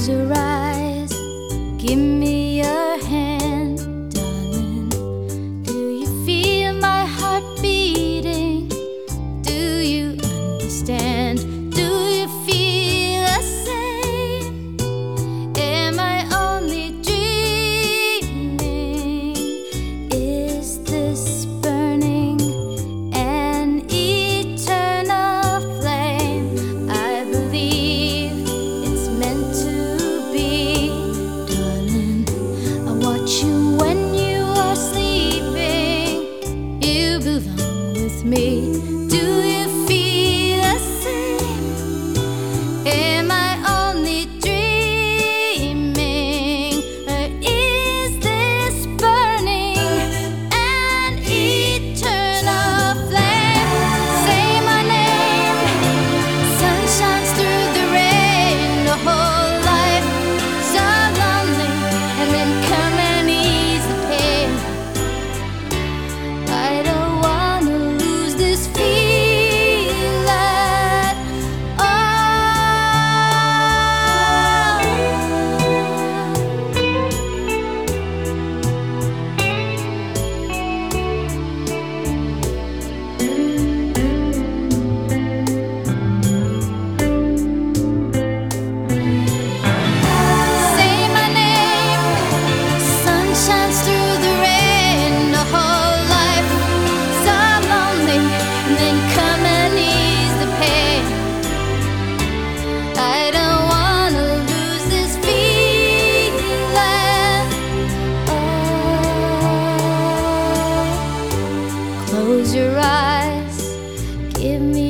Close your eyes, give me your hand, darling. Do you feel my heart beating? Do you understand? Do you feel the same? Am I only dreaming? Is this burning an eternal flame? I believe it's meant to be, darling. I watch you when you are sleeping. You belong with me. Do you feel the same? Am I only dreaming? Or is this burning an eternal flame? Say my name, sun shines through the rain. The whole life so lonely, and then come and ease the pain. I don't wanna lose this feeling at Say my name, sun shines through the rain. The whole life so lonely, and then come and ease the pain. I don't wanna lose this feeling. Oh, close your eyes, give me